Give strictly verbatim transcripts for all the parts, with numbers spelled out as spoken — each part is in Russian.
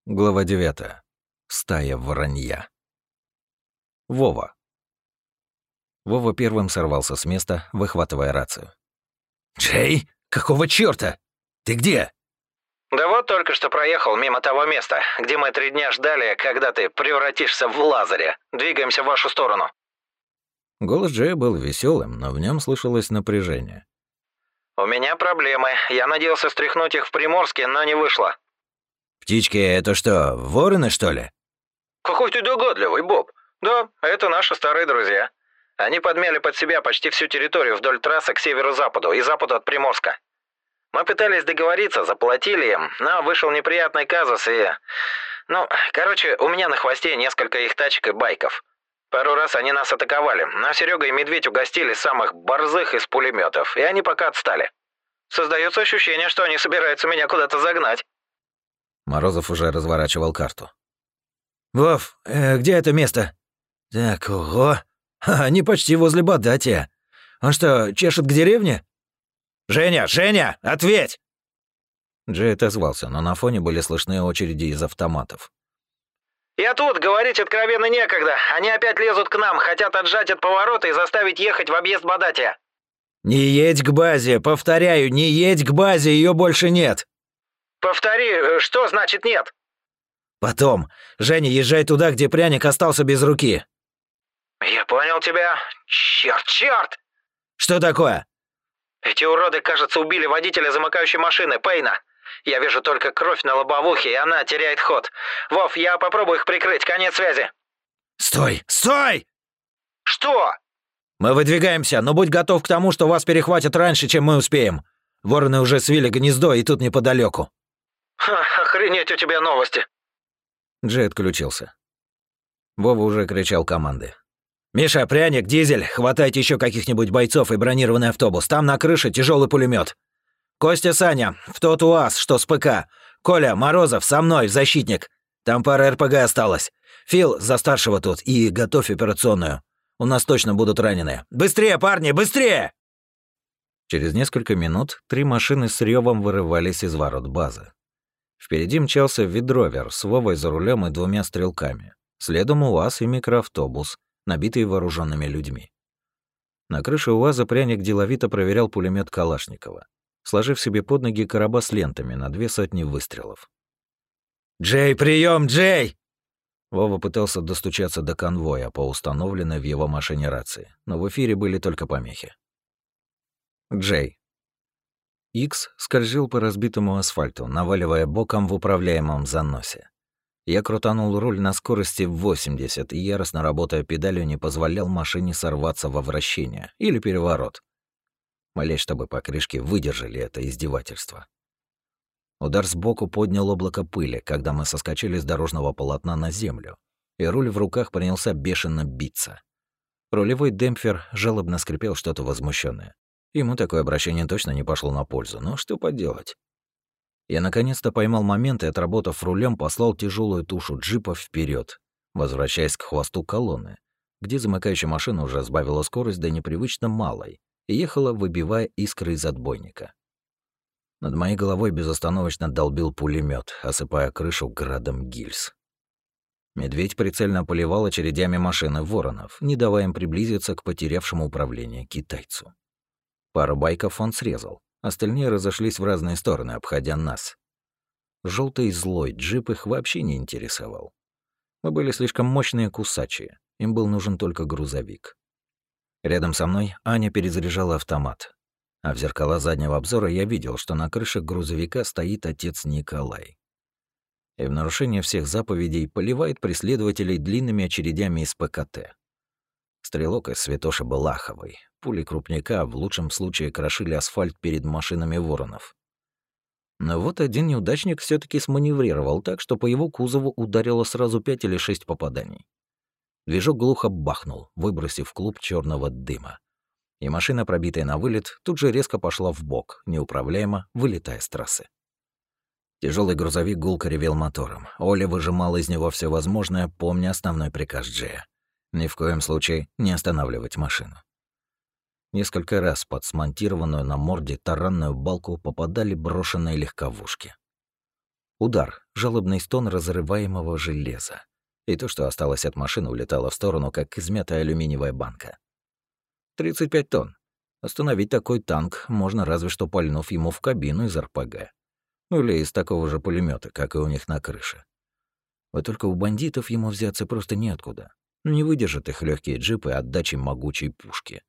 Глава девятая. Стая воронья. Вова. Вова первым сорвался с места, выхватывая рацию. «Джей, какого чёрта? Ты где?» «Да вот только что проехал мимо того места, где мы три дня ждали, когда ты превратишься в Лазаря. Двигаемся в вашу сторону». Голос Джея был веселым, но в нем слышалось напряжение. «У меня проблемы. Я надеялся стряхнуть их в Приморске, но не вышло». «Птички — это что, вороны, что ли?» «Какой ты догадливый, Боб. Да, это наши старые друзья. Они подмяли под себя почти всю территорию вдоль трассы к северо-западу и западу от Приморска. Мы пытались договориться, заплатили им, но вышел неприятный казус и... Ну, короче, у меня на хвосте несколько их тачек и байков. Пару раз они нас атаковали, но Серега и Медведь угостили самых борзых из пулеметов, и они пока отстали. Создается ощущение, что они собираются меня куда-то загнать». Морозов уже разворачивал карту. «Вов, э, где это место?» «Так, ого. Ха, они почти возле Бадатия. Он что, чешет к деревне?» «Женя, Женя, ответь!» Джей отозвался, но на фоне были слышны очереди из автоматов. «Я тут, говорить откровенно некогда. Они опять лезут к нам, хотят отжать от поворота и заставить ехать в объезд Бадатия». «Не едь к базе, повторяю, не едь к базе, ее больше нет». «Повтори, что значит нет?» «Потом. Женя, езжай туда, где пряник остался без руки». «Я понял тебя. Черт, черт!» «Что такое?» «Эти уроды, кажется, убили водителя замыкающей машины, Пейна. Я вижу только кровь на лобовухе, и она теряет ход. Вов, я попробую их прикрыть, конец связи». «Стой, стой!» «Что?» «Мы выдвигаемся, но будь готов к тому, что вас перехватят раньше, чем мы успеем. Вороны уже свили гнездо и тут неподалеку». Ха, охренеть у тебя новости. Джей отключился. Вова уже кричал команды. «Миша, пряник, дизель, хватайте еще каких-нибудь бойцов и бронированный автобус. Там на крыше тяжелый пулемет. Костя, Саня, в тот УАЗ, что с ПК. Коля, Морозов, со мной, в защитник. Там пара РПГ осталось. Фил, за старшего тут, и готовь операционную. У нас точно будут раненые. Быстрее, парни, быстрее!» Через несколько минут три машины с ревом вырывались из ворот базы. Впереди мчался ведровер с Вовой за рулем и двумя стрелками. Следом УАЗ и микроавтобус, набитые вооруженными людьми. На крыше УАЗа пряник деловито проверял пулемет Калашникова, сложив себе под ноги короба с лентами на две сотни выстрелов. «Джей, прием, Джей!» Вова пытался достучаться до конвоя по установленной в его машине рации, но в эфире были только помехи. Джей. Икс скользил по разбитому асфальту, наваливая боком в управляемом заносе. Я крутанул руль на скорости в восемьдесят и, яростно работая педалью, не позволял машине сорваться во вращение или переворот. Молясь, чтобы покрышки выдержали это издевательство. Удар сбоку поднял облако пыли, когда мы соскочили с дорожного полотна на землю, и руль в руках принялся бешено биться. Рулевой демпфер жалобно скрипел что-то возмущенное. Ему такое обращение точно не пошло на пользу, но что поделать. Я наконец-то поймал момент и, отработав рулем, послал тяжелую тушу джипа вперед, возвращаясь к хвосту колонны, где замыкающая машина уже сбавила скорость до непривычно малой и ехала, выбивая искры из отбойника. Над моей головой безостановочно долбил пулемет, осыпая крышу градом гильз. Медведь прицельно поливал очередями машины воронов, не давая им приблизиться к потерявшему управление китайцу. Пару байков он срезал, остальные разошлись в разные стороны, обходя нас. Желтый злой джип их вообще не интересовал. Мы были слишком мощные кусачие, им был нужен только грузовик. Рядом со мной Аня перезаряжала автомат, а в зеркала заднего обзора я видел, что на крыше грузовика стоит отец Николай. И в нарушение всех заповедей поливает преследователей длинными очередями из ПКТ. Стрелок из Святоши был аховый. Пули крупняка в лучшем случае крошили асфальт перед машинами воронов. Но вот один неудачник все таки сманеврировал так, что по его кузову ударило сразу пять или шесть попаданий. Движок глухо бахнул, выбросив клуб черного дыма. И машина, пробитая на вылет, тут же резко пошла вбок, неуправляемо вылетая с трассы. Тяжелый грузовик гулко ревел мотором. Оля выжимала из него все возможное, помня основной приказ Джея. Ни в коем случае не останавливать машину. Несколько раз под смонтированную на морде таранную балку попадали брошенные легковушки. Удар, жалобный стон разрываемого железа. И то, что осталось от машины, улетало в сторону, как измятая алюминиевая банка. тридцать пять тонн. Остановить такой танк можно, разве что пальнув ему в кабину из эр пэ гэ. Ну или из такого же пулемета, как и у них на крыше. Вот только у бандитов ему взяться просто неоткуда. Не выдержат их легкие джипы отдачи могучей пушки.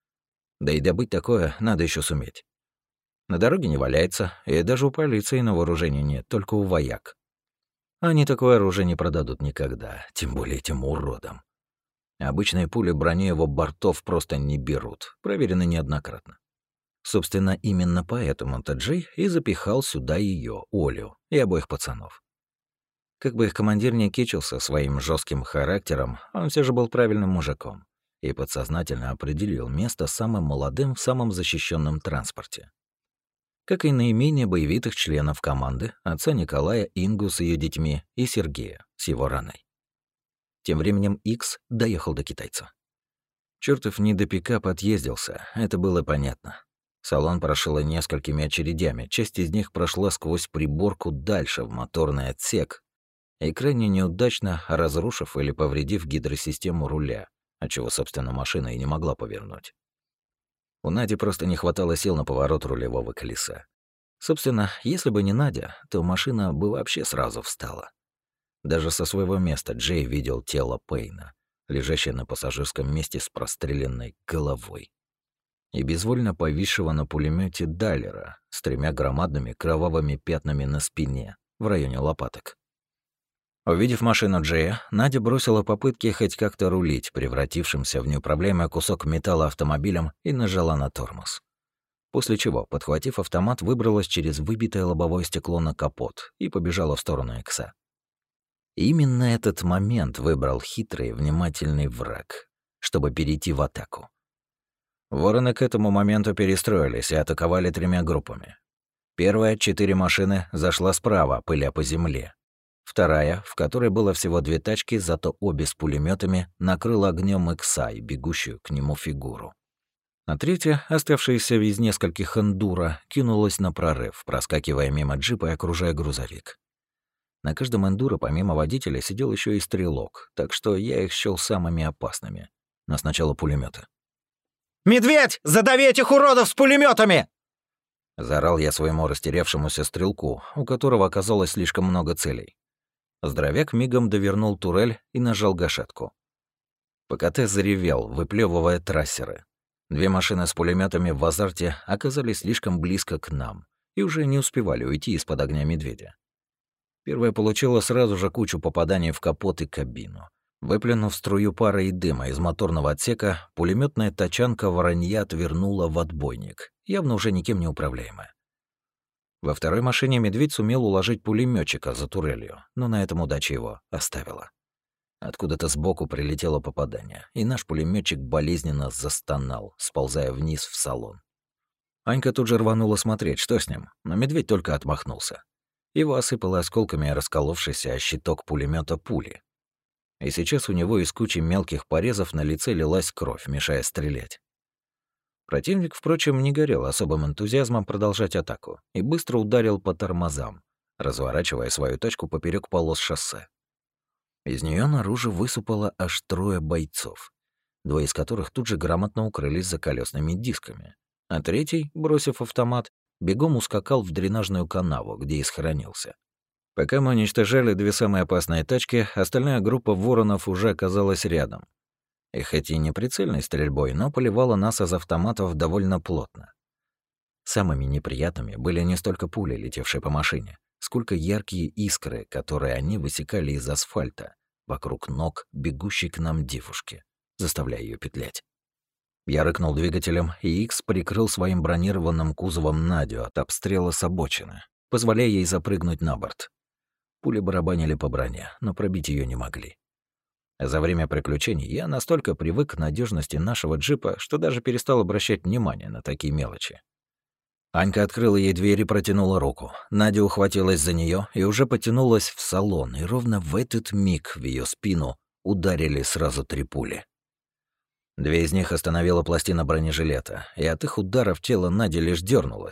Да и добыть такое надо еще суметь. На дороге не валяется, и даже у полиции на вооружении нет, только у вояк. Они такое оружие не продадут никогда, тем более этим уродам. Обычные пули брони его бортов просто не берут, проверены неоднократно. Собственно, именно поэтому-то Джей и запихал сюда ее, Олю, и обоих пацанов. Как бы их командир не кичился своим жестким характером, он все же был правильным мужиком и подсознательно определил место самым молодым в самом защищенном транспорте. Как и наименее боевитых членов команды, отца Николая, Ингу с ее детьми и Сергея с его раной. Тем временем Икс доехал до китайца. Чёртов не до пикап отъездился, это было понятно. Салон прошило несколькими очередями, часть из них прошла сквозь приборку дальше, в моторный отсек, и крайне неудачно разрушив или повредив гидросистему руля, отчего, собственно, машина и не могла повернуть. У Нади просто не хватало сил на поворот рулевого колеса. Собственно, если бы не Надя, то машина бы вообще сразу встала. Даже со своего места Джей видел тело Пейна, лежащее на пассажирском месте с простреленной головой, и безвольно повисшего на пулемете Даллера с тремя громадными кровавыми пятнами на спине в районе лопаток. Увидев машину Джея, Надя бросила попытки хоть как-то рулить превратившимся в неуправляемый кусок металла автомобилем и нажала на тормоз. После чего, подхватив автомат, выбралась через выбитое лобовое стекло на капот и побежала в сторону Икса. Именно этот момент выбрал хитрый, внимательный враг, чтобы перейти в атаку. Вороны к этому моменту перестроились и атаковали тремя группами. Первая, четыре машины, зашла справа, пыля по земле. Вторая, в которой было всего две тачки, зато обе с пулеметами, накрыла огнем Икса и бегущую к нему фигуру. А третья, оставшаяся из нескольких эндуро, кинулась на прорыв, проскакивая мимо джипа и окружая грузовик. На каждом эндуро помимо водителя сидел еще и стрелок, так что я их счёл самыми опасными. Но сначала пулеметы. «Медведь, задави этих уродов с пулеметами! Заорал я своему растерявшемуся стрелку, у которого оказалось слишком много целей. Здоровяк мигом довернул турель и нажал гашетку. ПКТ заревел, выплевывая трассеры. Две машины с пулеметами в азарте оказались слишком близко к нам и уже не успевали уйти из-под огня медведя. Первая получила сразу же кучу попаданий в капот и кабину. Выплюнув струю пара и дыма из моторного отсека, пулеметная тачанка воронья отвернула в отбойник, явно уже никем не управляемая. Во второй машине медведь сумел уложить пулеметчика за турелью, но на этом удача его оставила. Откуда-то сбоку прилетело попадание, и наш пулеметчик болезненно застонал, сползая вниз в салон. Анька тут же рванула смотреть, что с ним, но медведь только отмахнулся. Его осыпало осколками расколовшийся о щиток пулемета пули. И сейчас у него из кучи мелких порезов на лице лилась кровь, мешая стрелять. Противник, впрочем, не горел особым энтузиазмом продолжать атаку и быстро ударил по тормозам, разворачивая свою тачку поперек полос шоссе. Из нее наружу высыпало аж трое бойцов, двое из которых тут же грамотно укрылись за колесными дисками, а третий, бросив автомат, бегом ускакал в дренажную канаву, где и схоронился. Пока мы уничтожали две самые опасные тачки, остальная группа воронов уже оказалась рядом. И хоть и не прицельной стрельбой, но поливала нас из автоматов довольно плотно. Самыми неприятными были не столько пули, летевшие по машине, сколько яркие искры, которые они высекали из асфальта вокруг ног бегущей к нам девушки, заставляя ее петлять. Я рыкнул двигателем, и Икс прикрыл своим бронированным кузовом Надю от обстрела с обочины, позволяя ей запрыгнуть на борт. Пули барабанили по броне, но пробить ее не могли. За время приключений я настолько привык к надежности нашего джипа, что даже перестал обращать внимание на такие мелочи. Анька открыла ей дверь и протянула руку. Надя ухватилась за нее и уже потянулась в салон, и ровно в этот миг в ее спину ударили сразу три пули. Две из них остановила пластина бронежилета, и от их ударов тело Нади лишь дернулось,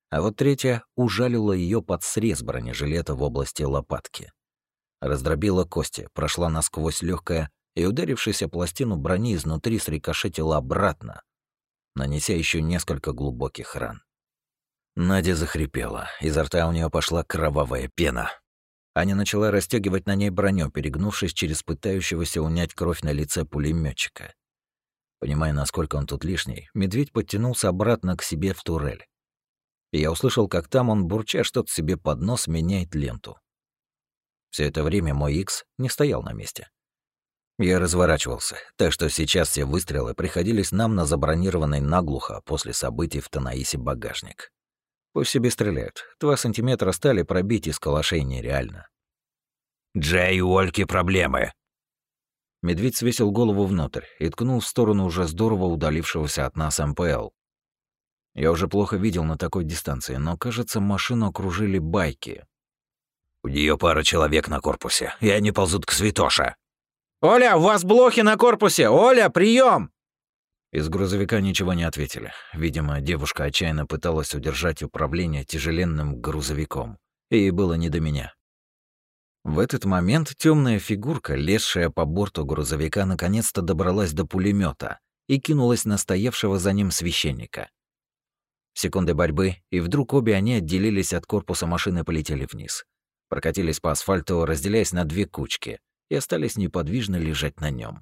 а вот третья ужалила ее под срез бронежилета в области лопатки. Раздробила кости, прошла насквозь легкая и, ударившись о пластину брони, изнутри срикошетила обратно, нанеся еще несколько глубоких ран. Надя захрипела, изо рта у нее пошла кровавая пена. Аня начала расстегивать на ней броню, перегнувшись через пытающегося унять кровь на лице пулеметчика. Понимая, насколько он тут лишний, медведь подтянулся обратно к себе в турель. И я услышал, как там он, бурча что-то себе под нос, меняет ленту. Все это время мой Икс не стоял на месте. Я разворачивался, так что сейчас все выстрелы приходились нам на забронированный наглухо после событий в Танаисе багажник. Пусть себе стреляют. Два сантиметра стали пробить из калашей нереально. «Джей, у Ольки проблемы!» Медведь свесил голову внутрь и ткнул в сторону уже здорово удалившегося от нас МПЛ. Я уже плохо видел на такой дистанции, но, кажется, машину окружили байки. «У нее пара человек на корпусе, и они ползут к Святоше». «Оля, у вас блохи на корпусе! Оля, прием! Из грузовика ничего не ответили. Видимо, девушка отчаянно пыталась удержать управление тяжеленным грузовиком, и ей было не до меня. В этот момент темная фигурка, лезшая по борту грузовика, наконец-то добралась до пулемета и кинулась на стоявшего за ним священника. Секунды борьбы, и вдруг обе они отделились от корпуса машины и полетели вниз. Прокатились по асфальту, разделяясь на две кучки, и остались неподвижно лежать на нем.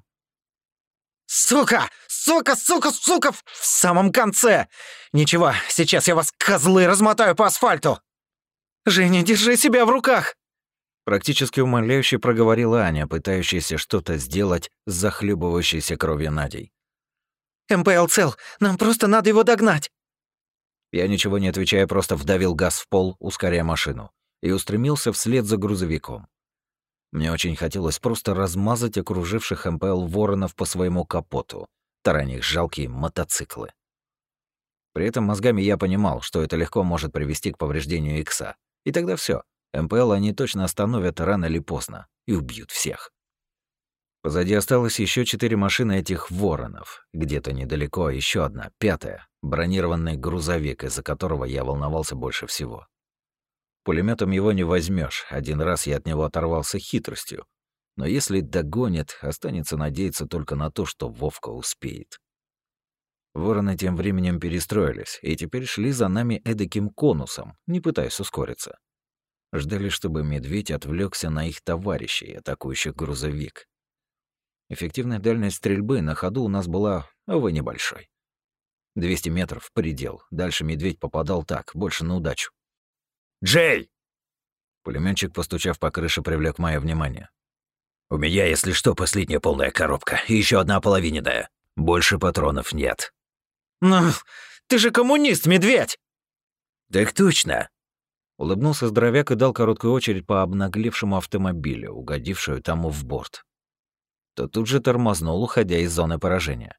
Сука! Сука, сука, сука! В самом конце! Ничего, сейчас я вас, козлы, размотаю по асфальту! Женя, держи себя в руках! Практически умоляюще проговорила Аня, пытающаяся что-то сделать с захлебывающейся кровью Надей. МПЛ цел, нам просто надо его догнать. Я, ничего не отвечая, просто вдавил газ в пол, ускоряя машину, и устремился вслед за грузовиком. Мне очень хотелось просто размазать окруживших МПЛ воронов по своему капоту, тараня их жалкие мотоциклы. При этом мозгами я понимал, что это легко может привести к повреждению Икса. И тогда все, МПЛ они точно остановят рано или поздно и убьют всех. Позади осталось еще четыре машины этих воронов. Где-то недалеко еще одна, пятая, бронированный грузовик, из-за которого я волновался больше всего. Пулеметом его не возьмешь. Один раз я от него оторвался хитростью. Но если догонит, останется надеяться только на то, что Вовка успеет. Вороны тем временем перестроились и теперь шли за нами эдаким конусом, не пытаясь ускориться. Ждали, чтобы медведь отвлекся на их товарищей, атакующих грузовик. Эффективная дальность стрельбы на ходу у нас была, увы, небольшой. двести метров — предел. Дальше медведь попадал так, больше на удачу. «Джей!» Пулеметчик, постучав по крыше, привлек мое внимание. «У меня, если что, последняя полная коробка. И еще одна половиненная. Больше патронов нет». Ну, ты же коммунист, медведь! «Так точно!» Улыбнулся здоровяк и дал короткую очередь по обнаглевшему автомобилю, угодившую тому в борт. То тут же тормознул, уходя из зоны поражения.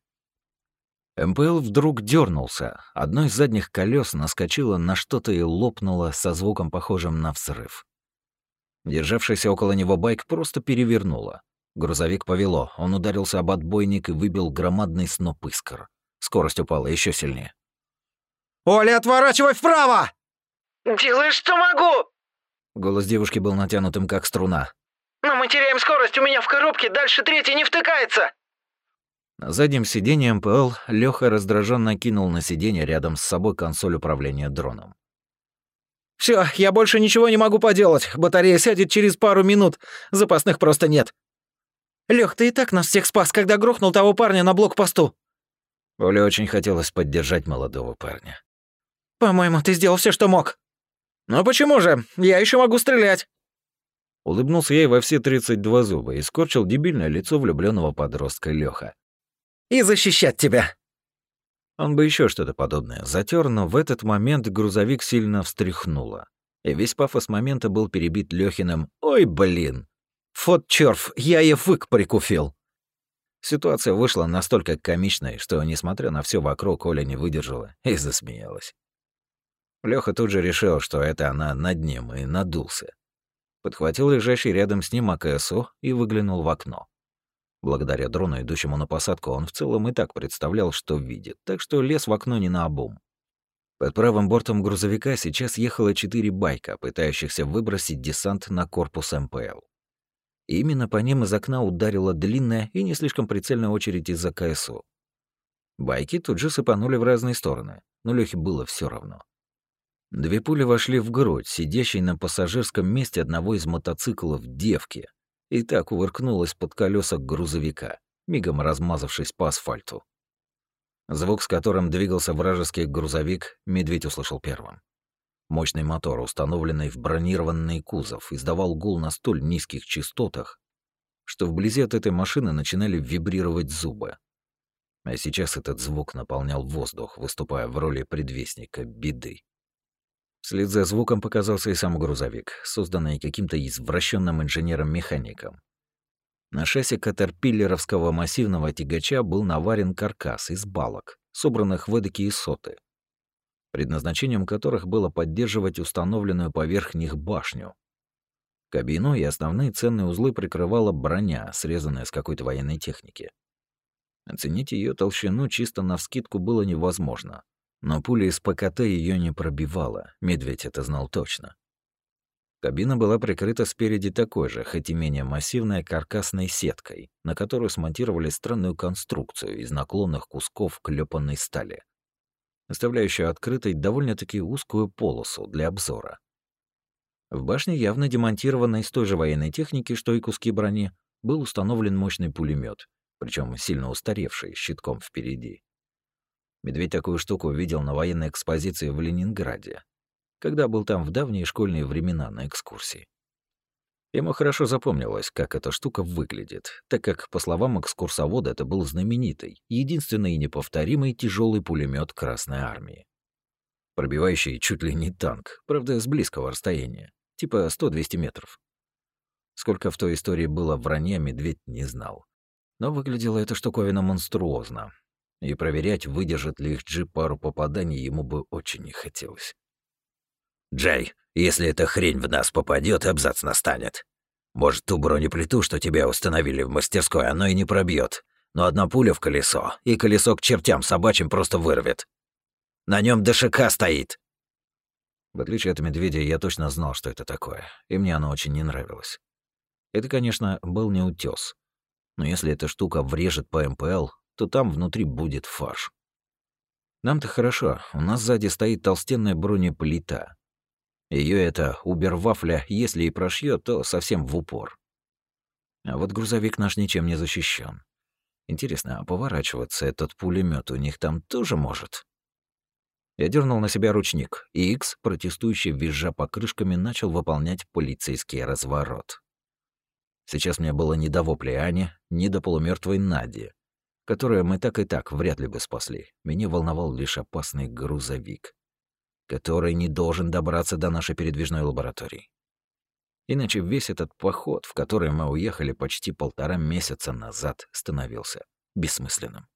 МПЛ вдруг дернулся, одно из задних колес наскочило на что-то и лопнуло со звуком, похожим на взрыв. Державшийся около него байк просто перевернуло. Грузовик повело, он ударился об отбойник и выбил громадный сноп искр. Скорость упала еще сильнее. «Оля, отворачивай вправо!» «Делай, что могу!» Голос девушки был натянутым, как струна. «Но мы теряем скорость, у меня в коробке, дальше третий не втыкается!» На заднем сиденье МПЛ Лёха раздраженно кинул на сиденье рядом с собой консоль управления дроном. «Всё, я больше ничего не могу поделать. Батарея сядет через пару минут. Запасных просто нет. Лёх, ты и так нас всех спас, когда грохнул того парня на блокпосту». Оле очень хотелось поддержать молодого парня. «По-моему, ты сделал всё, что мог». «Ну почему же? Я ещё могу стрелять». Улыбнулся ей во все тридцать два зуба и скорчил дебильное лицо влюблённого подростка Лёха. «И защищать тебя». Он бы еще что-то подобное затер, но в этот момент грузовик сильно встряхнуло. И весь пафос момента был перебит Лёхиным «Ой, блин! Фот чёрф, я и фык прикуфил». Ситуация вышла настолько комичной, что, несмотря на все вокруг, Оля не выдержала и засмеялась. Лёха тут же решил, что это она над ним, и надулся. Подхватил лежащий рядом с ним АКСУ и выглянул в окно. Благодаря дрону, идущему на посадку, он в целом и так представлял, что видит, так что лез в окно не наобум. Под правым бортом грузовика сейчас ехало четыре байка, пытающихся выбросить десант на корпус МПЛ. И именно по ним из окна ударила длинная и не слишком прицельная очередь из-за КСУ. Байки тут же сыпанули в разные стороны, но Лёхе было все равно. Две пули вошли в грудь, сидящей на пассажирском месте одного из мотоциклов девки, и так увыркнулась под колеса грузовика, мигом размазавшись по асфальту. Звук, с которым двигался вражеский грузовик, Медведь услышал первым. Мощный мотор, установленный в бронированный кузов, издавал гул на столь низких частотах, что вблизи от этой машины начинали вибрировать зубы. А сейчас этот звук наполнял воздух, выступая в роли предвестника беды. Вслед за звуком показался и сам грузовик, созданный каким-то извращенным инженером-механиком. На шасси катерпиллеровского массивного тягача был наварен каркас из балок, собранных в эдакие соты, предназначением которых было поддерживать установленную поверх них башню. Кабину и основные ценные узлы прикрывала броня, срезанная с какой-то военной техники. Оценить ее толщину чисто навскидку было невозможно, но пуля из ПКТ ее не пробивала, Медведь это знал точно. Кабина была прикрыта спереди такой же, хоть и менее массивной, каркасной сеткой, на которую смонтировали странную конструкцию из наклонных кусков клепанной стали, оставляющую открытой довольно-таки узкую полосу для обзора. В башне, явно демонтированной из той же военной техники, что и куски брони, был установлен мощный пулемет, причем сильно устаревший, с щитком впереди. Медведь такую штуку видел на военной экспозиции в Ленинграде, когда был там в давние школьные времена на экскурсии. Ему хорошо запомнилось, как эта штука выглядит, так как, по словам экскурсовода, это был знаменитый, единственный и неповторимый тяжелый пулемет Красной Армии, пробивающий чуть ли не танк, правда, с близкого расстояния, типа сто-двести метров. Сколько в той истории было вранья, Медведь не знал. Но выглядела эта штуковина монструозно, и проверять, выдержит ли их джип пару попаданий, ему бы очень не хотелось. «Джей, если эта хрень в нас попадет, абзац настанет. Может, ту бронеплиту, что тебя установили в мастерской, оно и не пробьет, но одна пуля в колесо, и колесо к чертям собачьим просто вырвет. На нем ДШК стоит». В отличие от Медведя, я точно знал, что это такое, и мне оно очень не нравилось. Это, конечно, был не утёс, но если эта штука врежет по МПЛ, то там внутри будет фарш. Нам-то хорошо, у нас сзади стоит толстенная бронеплита. Её эта убервафля, если и прошьёт, то совсем в упор. А вот грузовик наш ничем не защищен. Интересно, а поворачиваться этот пулемет у них там тоже может? Я дернул на себя ручник, и Икс, протестующий визжа покрышками, начал выполнять полицейский разворот. Сейчас мне было не до воплей Ани, ни до полумертвой Нади, которую мы так и так вряд ли бы спасли. Меня волновал лишь опасный грузовик, который не должен добраться до нашей передвижной лаборатории. Иначе весь этот поход, в который мы уехали почти полтора месяца назад, становился бессмысленным.